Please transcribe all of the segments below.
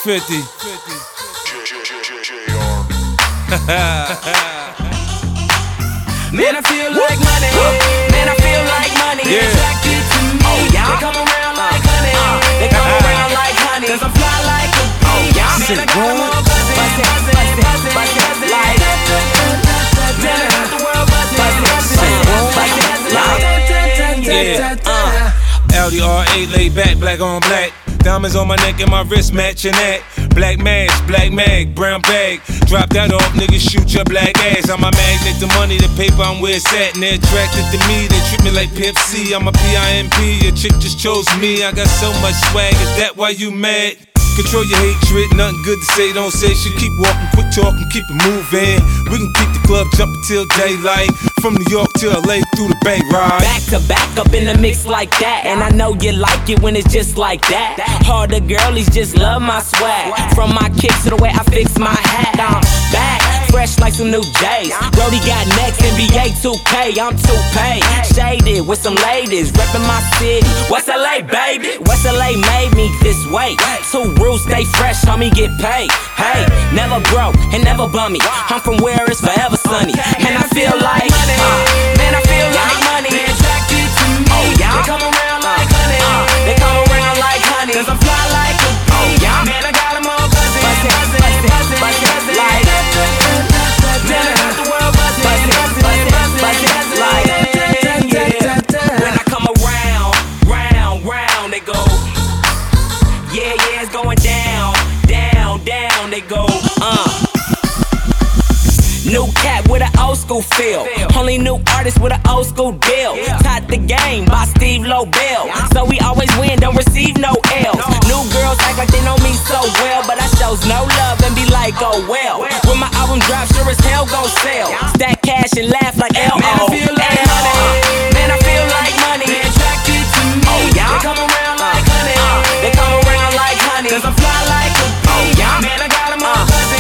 50. Man, I feel like money. Man, I feel like money. Yeah. Attracted to me. They come around like honey. They come around like honey. 'Cause I fly like a bee. Man, I got them all buzzing. Like, man, I got the world buzzing. Audi R8 laid back, black on black. Diamonds on my neck and my wrist matching that. Black mask, black mag, brown bag. Drop that off, niggas shoot your black ass. I'm a magnet, the money, the paper, I'm where it's at. And they're attracted to me, they treat me like Pimp C. I'm a PIMP, your chick just chose me. I got so much swag, is that why you mad? Control your hatred, nothing good to say, don't say shit. Keep walking, quit talking, keep it moving. We can keep the club jumping till daylight. From New York to LA through the bank ride. Back to back up in the mix like that. And I know you like it when it's just like that. All the girlies just love my swag. From my kicks to the way I fix my hat. I'm back, fresh like some new J's. Brody got next, NBA 2K, I'm 2K. Shaded with some ladies, reppin' my city. West LA, baby. West LA made me this way. 2 rules, stay fresh, homie, get paid. Hey, never broke and never bummy. I'm from where it's forever sunny. And I feel like man, I feel like money. They attracted to me. They come around like honey. They come around like honey. 'Cause I fly like a bee. Man, I got them all buzzing. Like, man, I got the world buzzing. Like, when I come around, round, they go. Yeah, it's going down, they go. New cat with an old school feel. Only new artist with an old school deal. Taught the game by Steve Lobel. So we always win, don't receive no L's. New girls act like they know me so well, but I shows no love and be like, oh well. When my album drops, sure as hell gon' sell. Stack cash and laugh like L.O. Man, I feel like money. Man, I feel like money. They attracted to me. They come around like honey. They come around like honey. 'Cause I fly like a bee. Man, I got them all buzzing.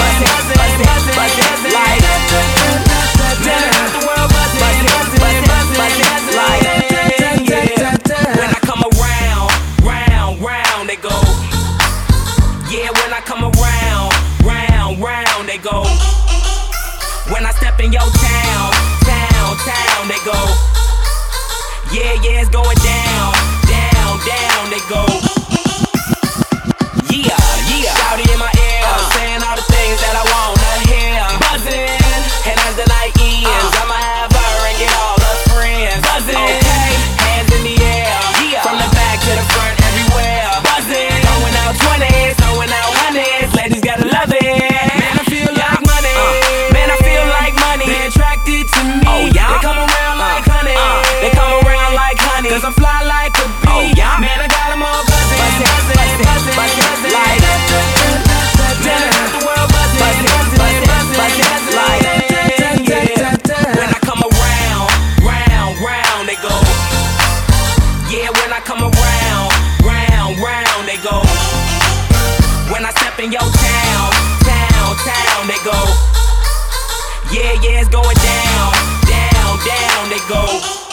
Like, man, I got the world buzzing. Like, when I come around, they go. Yeah, when I come around, they go. When I step in your town, they go. Yeah, it's going down, they go. Yeah, shouty in my ear, saying all the things that I wanna hear. Buzzing, and as the night ends, I'ma have her and get all her friends. Buzzing, okay, hands in the air, from the back to the front, everywhere. Buzzing, throwing out 20s, throwing out 100s, ladies gotta love it. Man, I feel like money. Man, I feel like money. They attracted to me. They come around like honey. They come around like honey. 'Cause I fly like a bee. Man, I got them all buzzing. Like, man, I got the world buzzing. Like, when I come around, they go. Yeah, when I come around, they go. When I step in your town, they go. Yeah, it's going down, they go.